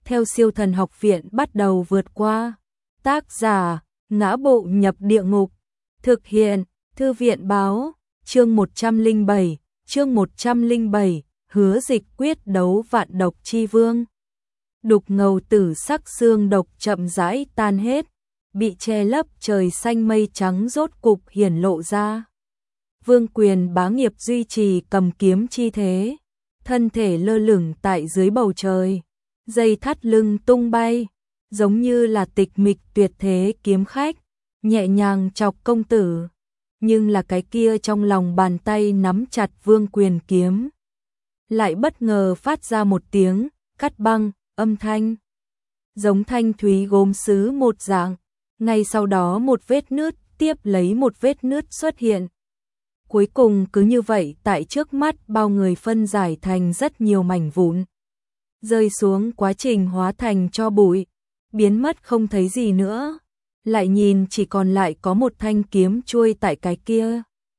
theo Siêu Thần Học Viện bắt đầu vượt qua. Tác giả: Ngã Bộ Nhập Địa Ngục. Thực hiện: Thư viện báo. Chương 107, Hứa Dịch quyết đấu vạn độc chi vương. Đục ngầu tử sắc xương độc chậm rãi tan hết, bị che lấp trời xanh mây trắng rốt cục hiển lộ ra. Vương Quyền Bá Nghiệp duy trì cầm kiếm chi thế, thân thể lơ lửng tại dưới bầu trời, dây thắt lưng tung bay, giống như là tịch mịch tuyệt thế kiếm khách, nhẹ nhàng chọc công tử. Nhưng là cái kia trong lòng bàn tay nắm chặt Vương Quyền kiếm, lại bất ngờ phát ra một tiếng cắt băng âm thanh, giống thanh thúy gốm sứ một dạng. Ngay sau đó một vết nứt tiếp lấy một vết nứt xuất hiện. Cuối cùng cứ như vậy tại trước mắt bao người phân giải thành rất nhiều mảnh vụn, rơi xuống, quá trình hóa thành tro bụi, biến mất không thấy gì nữa. Lại nhìn chỉ còn lại có một thanh kiếm chuôi tại cái kia,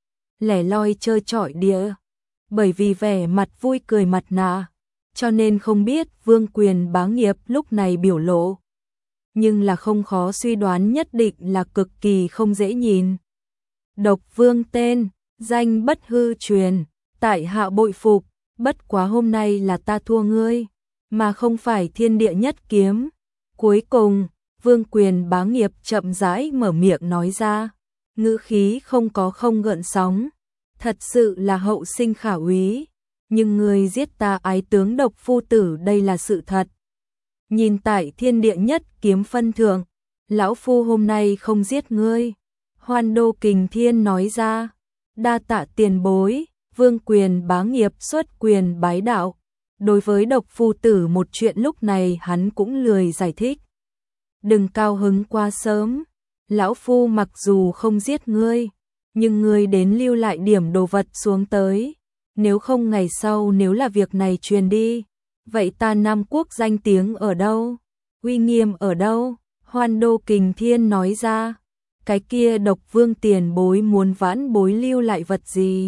lẻ loi trơ trọi địa. Bởi vì vẻ mặt vui cười mặt nạ, cho nên không biết Vương Quyền Bá Nghiệp lúc này biểu lộ. Nhưng là không khó suy đoán nhất định là cực kỳ không dễ nhìn. Độc Vương tên, danh bất hư truyền, tại hạ bội phục, bất quá hôm nay là ta thua ngươi, mà không phải thiên địa nhất kiếm. Cuối cùng, Vương Quyền Bá Nghiệp chậm rãi mở miệng nói ra, ngữ khí không gợn sóng. Thật sự là hậu sinh khả úy, nhưng ngươi giết ta ái tướng Độc phu tử đây là sự thật. Nhìn tại thiên địa nhất kiếm phân thượng, lão phu hôm nay không giết ngươi. Hoan Đô Kình Thiên nói ra, đa tạ tiền bối. Vương Quyền Bá Nghiệp xuất quyền bái đạo. Đối với Độc phu tử một chuyện lúc này hắn cũng lười giải thích. Đừng cao hứng quá sớm, lão phu mặc dù không giết ngươi, nhưng ngươi đến lưu lại điểm đồ vật xuống tới. Nếu không ngày sau nếu là việc này truyền đi, vậy ta Nam Quốc danh tiếng ở đâu? Uy nghiêm ở đâu? Hoan Đô Kình Thiên nói ra, cái kia Độc Vương tiền bối muốn vãn bối lưu lại vật gì?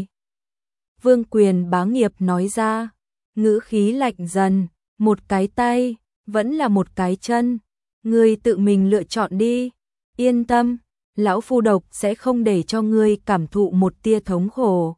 Vương Quyền Bá Nghiệp nói ra, ngữ khí lạnh dần, một cái tay, vẫn là một cái chân, ngươi tự mình lựa chọn đi. Yên tâm, lão phu Độc sẽ không để cho ngươi cảm thụ một tia thống khổ.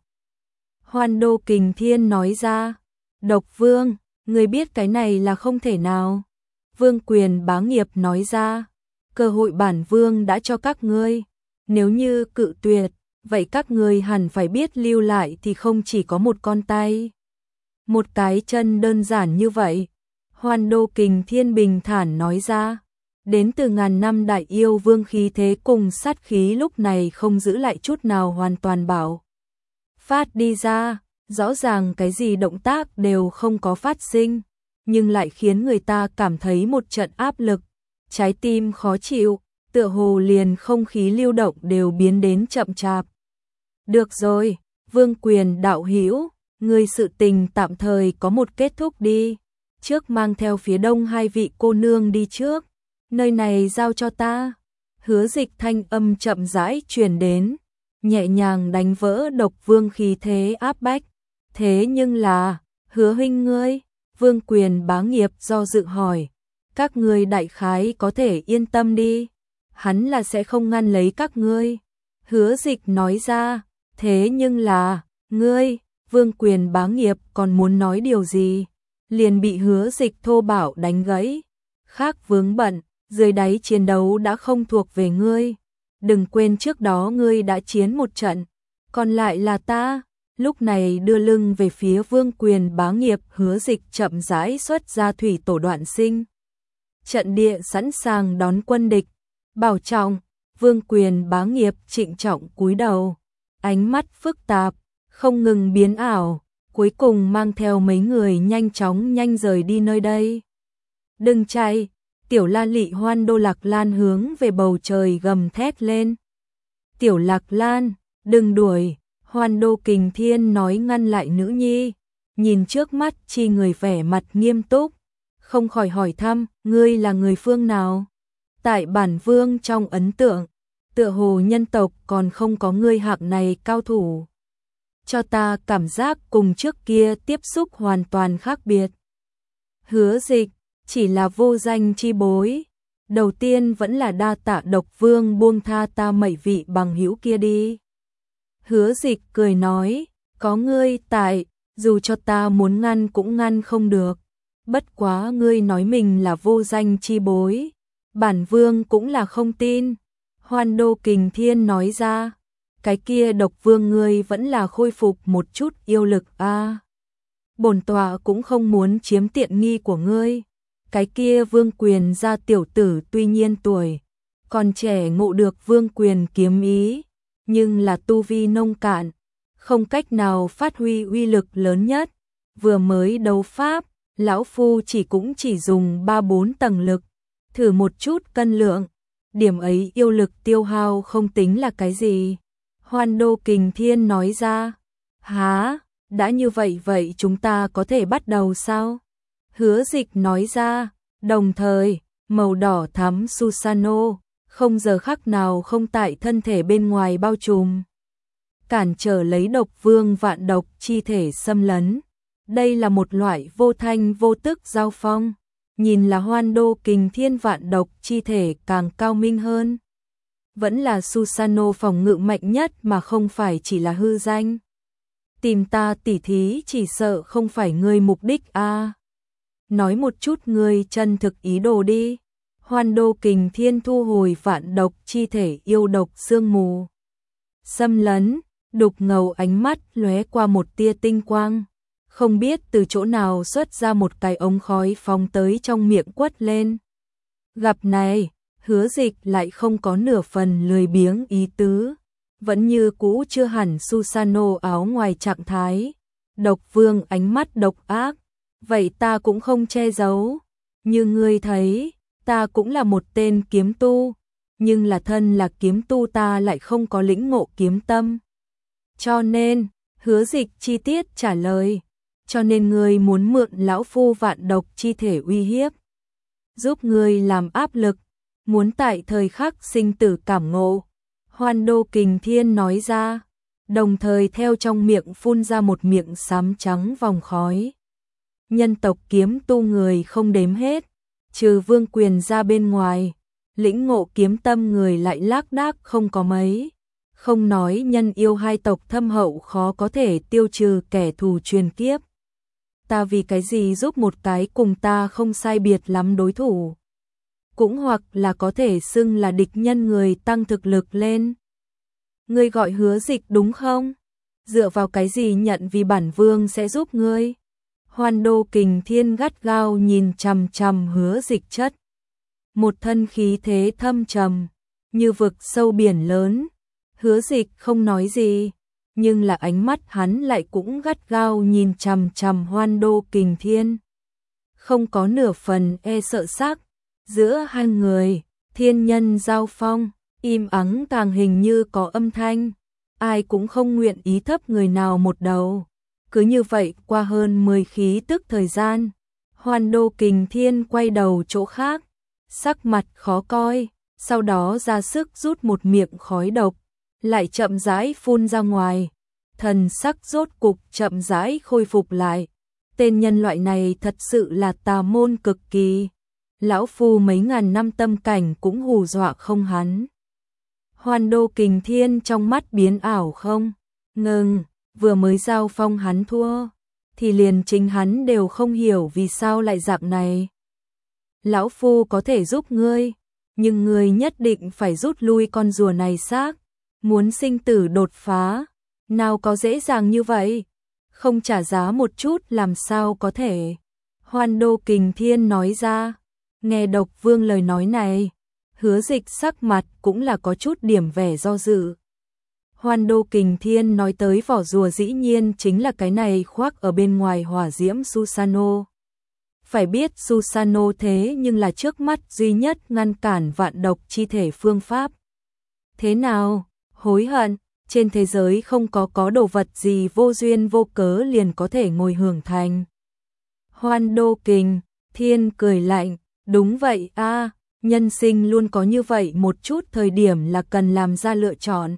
Hoan Đô Kình Thiên nói ra, Độc Vương, ngươi biết cái này là không thể nào. Vương Quyền Bá Nghiệp nói ra, cơ hội bản vương đã cho các ngươi, nếu như cự tuyệt, vậy các ngươi hẳn phải biết lưu lại thì không chỉ có một con tay, một cái chân đơn giản như vậy. Hoan Đô Kình Thiên bình thản nói ra, đến từ ngàn năm đại yêu vương khí thế cùng sát khí lúc này không giữ lại chút nào, hoàn toàn bảo phát đi ra. Rõ ràng cái gì động tác đều không có phát sinh, nhưng lại khiến người ta cảm thấy một trận áp lực, trái tim khó chịu, tựa hồ liền không khí lưu động đều biến đến chậm chạp. Được rồi, Vương Quyền đạo hữu, ngươi sự tình tạm thời có một kết thúc đi, trước mang theo phía đông hai vị cô nương đi trước, nơi này giao cho ta. Hứa Dịch thanh âm chậm rãi truyền đến, nhẹ nhàng đánh vỡ Độc Vương khí thế áp bách. Thế nhưng là, Hứa huynh ngươi? Vương Quyền Bá Nghiệp do dự hỏi. Các ngươi đại khái có thể yên tâm đi, hắn là sẽ không ngăn lấy các ngươi. Hứa Dịch nói ra, thế nhưng là, ngươi? Vương Quyền Bá Nghiệp còn muốn nói điều gì, liền bị Hứa Dịch thô bạo đánh gãy. Khác vướng bận, dưới đáy chiến đấu đã không thuộc về ngươi. Đừng quên trước đó ngươi đã chiến một trận, còn lại là ta. Lúc này đưa lưng về phía Vương Quyền Bá Nghiệp, Hứa Dịch chậm rãi xuất ra thủy tổ đoạn sinh. Trận địa sẵn sàng đón quân địch. Bảo trọng. Vương Quyền Bá Nghiệp trịnh trọng cúi đầu, ánh mắt phức tạp, không ngừng biến ảo, cuối cùng mang theo mấy người nhanh chóng rời đi nơi đây. Đừng chạy. Tiểu La Lị Hoan Đô Lạc Lan hướng về bầu trời gầm thét lên. Tiểu Lạc Lan, đừng đuổi. Hoan Đô Kình Thiên nói ngăn lại nữ nhi, nhìn trước mắt chi người vẻ mặt nghiêm túc, không khỏi hỏi thăm, ngươi là người phương nào? Tại bản vương trong ấn tượng, tựa hồ nhân tộc còn không có ngươi hạng này cao thủ. Cho ta cảm giác cùng trước kia tiếp xúc hoàn toàn khác biệt. Hứa Dịch, chỉ là vô danh chi bối. Đầu tiên vẫn là đa tạ Độc Vương buông tha ta mấy vị bằng hữu kia đi. Hứa Dịch cười nói, có ngươi tại, dù cho ta muốn ngăn cũng ngăn không được. Bất quá ngươi nói mình là vô danh chi bối, bản vương cũng là không tin. Hoan Đô Kình Thiên nói ra, cái kia Độc Vương ngươi vẫn là khôi phục một chút yêu lực a. Bổn tọa cũng không muốn chiếm tiện nghi của ngươi. Cái kia Vương Quyền gia tiểu tử tuy nhiên tuổi còn trẻ ngộ được Vương Quyền kiếm ý, nhưng là tu vi nông cạn, không cách nào phát huy uy lực lớn nhất. Vừa mới đấu pháp, lão phu cũng chỉ dùng 3-4 tầng lực, thử một chút cân lượng, điểm ấy yêu lực tiêu hao không tính là cái gì. Hoan Đô Kình Thiên nói ra, há, đã như vậy chúng ta có thể bắt đầu sao? Hứa Dịch nói ra, đồng thời, màu đỏ thắm Susano, không giờ khắc nào không tại thân thể bên ngoài bao trùm, cản trở lấy Độc Vương vạn độc chi thể xâm lấn. Đây là một loại vô thanh vô tức giao phong, nhìn là Hoan Đô Kình Thiên vạn độc chi thể càng cao minh hơn. Vẫn là Susano phòng ngự mạnh nhất mà không phải chỉ là hư danh. Tìm ta tỉ thí chỉ sợ không phải ngươi mục đích a. Nói một chút ngươi chân thực ý đồ đi. Hoan Đô Kình Thiên thu hồi vạn độc chi thể yêu độc sương mù. Xâm lấn, đục ngầu ánh mắt lóe qua một tia tinh quang. Không biết từ chỗ nào xuất ra một cái ống khói phóng tới trong miệng quất lên. Gặp này, Hứa Dịch lại không có nửa phần lười biếng ý tứ. Vẫn như cũ chưa hẳn Susano áo ngoài trạng thái. Độc Vương ánh mắt độc ác. Vậy ta cũng không che giấu. Như ngươi thấy, ta cũng là một tên kiếm tu. Nhưng là thân là kiếm tu ta lại không có lĩnh ngộ kiếm tâm. Cho nên, Hứa Dịch chi tiết trả lời. Cho nên ngươi muốn mượn lão phu vạn độc chi thể uy hiếp. Giúp ngươi làm áp lực. Muốn tại thời khắc sinh tử cảm ngộ. Hoan Đô Kình Thiên nói ra. Đồng thời theo trong miệng phun ra một miệng xám trắng vòng khói. Nhân tộc kiếm tu người không đếm hết. Trừ Vương Quyền ra bên ngoài. Lĩnh ngộ kiếm tâm người lại lác đác không có mấy. Không nói nhân yêu hai tộc thâm hậu khó có thể tiêu trừ kẻ thù truyền kiếp. Ta vì cái gì giúp một cái cùng ta không sai biệt lắm đối thủ. Cũng hoặc là có thể xưng là địch nhân người tăng thực lực lên. Ngươi gọi Hứa Dịch đúng không? Dựa vào cái gì nhận vì bản vương sẽ giúp ngươi? Hoan Đô Kình Thiên gắt gao nhìn chằm chằm Hứa Dịch chất. Một thân khí thế thâm trầm, như vực sâu biển lớn. Hứa Dịch không nói gì, nhưng là ánh mắt hắn lại cũng gắt gao nhìn chằm chằm Hoan Đô Kình Thiên. Không có nửa phần e sợ sắc. Giữa hai người, thiên nhân giao phong, im ắng càng hình như có âm thanh. Ai cũng không nguyện ý thấp người nào một đầu. Cứ như vậy qua hơn 10 khí tức thời gian, Hoan Đô Kình Thiên quay đầu chỗ khác, sắc mặt khó coi, sau đó ra sức rút một miệng khói độc, lại chậm rãi phun ra ngoài. Thần sắc rốt cục chậm rãi khôi phục lại. Tên nhân loại này thật sự là tà môn cực kỳ. Lão phu mấy ngàn năm tâm cảnh cũng hù dọa không hắn. Hoan Đô Kình Thiên trong mắt biến ảo không ngừng, vừa mới giao phong hắn thua, thì liền chính hắn đều không hiểu vì sao lại dạng này. Lão phu có thể giúp ngươi, nhưng ngươi nhất định phải rút lui con rùa này xác. Muốn sinh tử đột phá, nào có dễ dàng như vậy, không trả giá một chút làm sao có thể. Hoan Đô Kình Thiên nói ra. Nghe Độc Vương lời nói này, Hứa Dịch sắc mặt cũng là có chút điểm vẻ do dự. Hoan Đô Kình Thiên nói tới vỏ rùa dĩ nhiên chính là cái này khoác ở bên ngoài hỏa diễm Susano. Phải biết Susano thế nhưng là trước mắt duy nhất ngăn cản vạn độc chi thể phương pháp. Thế nào, hối hận, trên thế giới không có đồ vật gì vô duyên vô cớ liền có thể ngồi hưởng thành. Hoan Đô Kình Thiên cười lạnh. Đúng vậy a, nhân sinh luôn có như vậy một chút thời điểm là cần làm ra lựa chọn.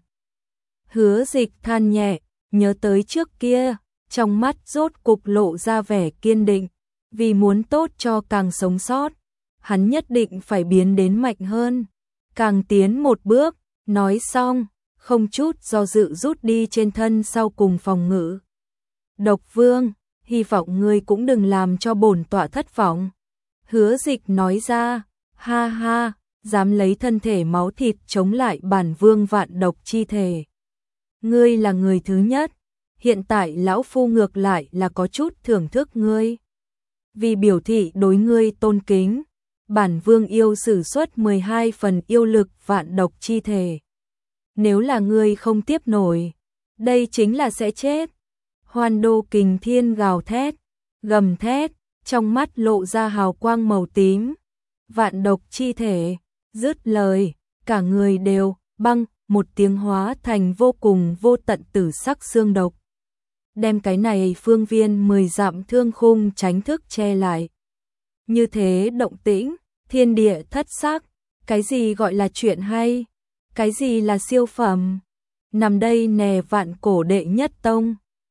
Hứa Dịch than nhẹ, nhớ tới trước kia, trong mắt rốt cục lộ ra vẻ kiên định. Vì muốn tốt cho càng sống sót, hắn nhất định phải biến đến mạnh hơn, càng tiến một bước. Nói xong, không chút do dự rút đi trên thân sau cùng phòng ngự. Độc Vương, hy vọng ngươi cũng đừng làm cho bổn tọa thất vọng. Hứa Dịch nói ra, ha ha, dám lấy thân thể máu thịt chống lại bản vương vạn độc chi thể. Ngươi là người thứ nhất, hiện tại lão phu ngược lại là có chút thưởng thức ngươi. Vì biểu thị đối ngươi tôn kính, bản vương yêu sử xuất 12 phần yêu lực vạn độc chi thể. Nếu là ngươi không tiếp nổi, đây chính là sẽ chết. Hoan Đô Kình Thiên gào thét, gầm thét, trong mắt lộ ra hào quang màu tím. Vạn độc chi thể, dứt lời, cả người đều băng một tiếng hóa thành vô cùng vô tận tử sắc xương độc. Đem cái này phương viên 10 dặm thương khung tránh thức che lại. Như thế động tĩnh, thiên địa thất sắc, cái gì gọi là chuyện hay, cái gì là siêu phẩm. Nằm đây nè vạn cổ đệ nhất tông.